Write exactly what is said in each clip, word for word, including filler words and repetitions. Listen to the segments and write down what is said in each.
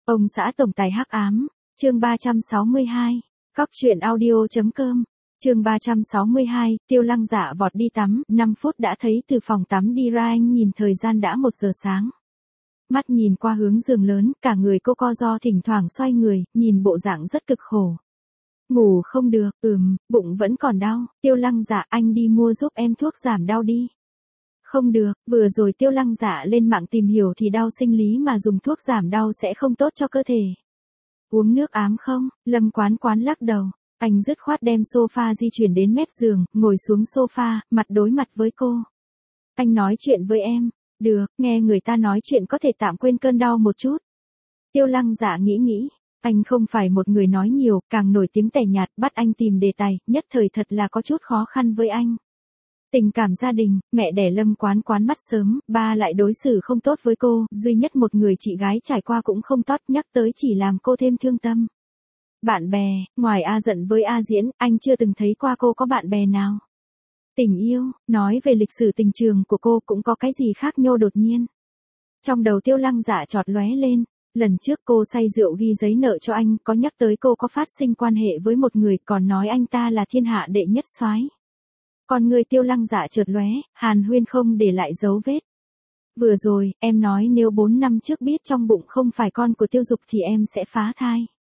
Ông xã tổng tài hắc ám, chương ba trăm sáu mươi hai, cóc truyện audio.com, chương ba trăm sáu mươi hai, Tiêu Lăng Dạ vọt đi tắm, năm phút đã thấy từ phòng tắm đi ra anh nhìn thời gian đã một giờ sáng. Mắt nhìn qua hướng giường lớn, cả người cô co ro thỉnh thoảng xoay người, nhìn bộ dạng rất cực khổ. Ngủ không được, ừm, bụng vẫn còn đau, Tiêu Lăng Dạ anh đi mua giúp em thuốc giảm đau đi. Không được, vừa rồi Tiêu Lăng Dạ lên mạng tìm hiểu thì đau sinh lý mà dùng thuốc giảm đau sẽ không tốt cho cơ thể. Uống nước ám không? Lâm Quán Quán lắc đầu. Anh dứt khoát đem sofa di chuyển đến mép giường, ngồi xuống sofa, mặt đối mặt với cô. Anh nói chuyện với em. Được, nghe người ta nói chuyện có thể tạm quên cơn đau một chút. Tiêu Lăng Dạ nghĩ nghĩ. Anh không phải một người nói nhiều, càng nổi tiếng tẻ nhạt, bắt anh tìm đề tài, nhất thời thật là có chút khó khăn với anh. Tình cảm gia đình, mẹ đẻ Lâm Quán Quán mất sớm, ba lại đối xử không tốt với cô, duy nhất một người chị gái trải qua cũng không tốt, nhắc tới chỉ làm cô thêm thương tâm. Bạn bè, ngoài A Giận với A Diễn, anh chưa từng thấy qua cô có bạn bè nào. Tình yêu, nói về lịch sử tình trường của cô cũng có cái gì khác nhô đột nhiên. Trong đầu Tiêu Lăng Dạ chọt lóe lên, lần trước cô say rượu ghi giấy nợ cho anh, có nhắc tới cô có phát sinh quan hệ với một người, còn nói anh ta là thiên hạ đệ nhất soái. Còn người Tiêu Lăng Dạ chợt lóe, hàn huyên không để lại dấu vết. Vừa rồi, em nói nếu bốn năm trước biết trong bụng không phải con của Tiêu Dục thì em sẽ phá thai.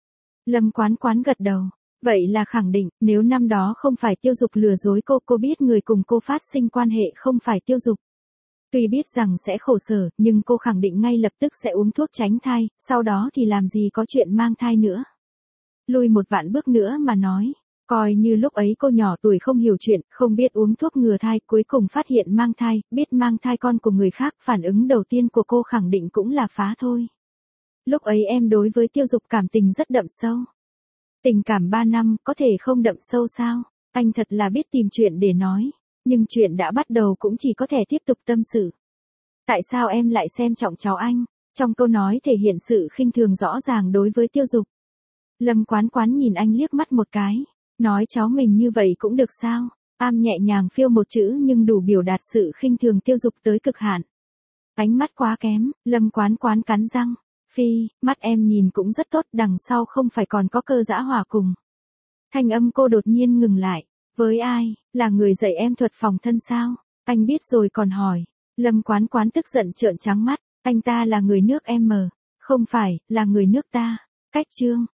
Lâm Quán Quán gật đầu. Vậy là khẳng định, nếu năm đó không phải Tiêu Dục lừa dối cô, cô biết người cùng cô phát sinh quan hệ không phải Tiêu Dục. Tuy biết rằng sẽ khổ sở, nhưng cô khẳng định ngay lập tức sẽ uống thuốc tránh thai, sau đó thì làm gì có chuyện mang thai nữa. Lùi một vạn bước nữa mà nói. Coi như lúc ấy cô nhỏ tuổi không hiểu chuyện, không biết uống thuốc ngừa thai, cuối cùng phát hiện mang thai, biết mang thai con của người khác, phản ứng đầu tiên của cô khẳng định cũng là phá thôi. Lúc ấy em đối với Tiêu Dục cảm tình rất đậm sâu. Tình cảm ba năm, có thể không đậm sâu sao? Anh thật là biết tìm chuyện để nói. Nhưng chuyện đã bắt đầu cũng chỉ có thể tiếp tục tâm sự. Tại sao em lại xem trọng cháu anh? Trong câu nói thể hiện sự khinh thường rõ ràng đối với Tiêu Dục. Lâm Quán Quán nhìn anh liếc mắt một cái. Nói cháu mình như vậy cũng được sao? Am nhẹ nhàng phiêu một chữ nhưng đủ biểu đạt sự khinh thường Tiêu Dục tới cực hạn. Ánh mắt quá kém, Lâm Quán Quán cắn răng. Phi, mắt em nhìn cũng rất tốt, đằng sau không phải còn có Cơ Dã Hỏa cùng. Thanh âm cô đột nhiên ngừng lại. Với ai, là người dạy em thuật phòng thân sao? Anh biết rồi còn hỏi. Lâm Quán Quán tức giận trợn trắng mắt. Anh ta là người nước em mờ. Không phải, là người nước ta. Cách chương.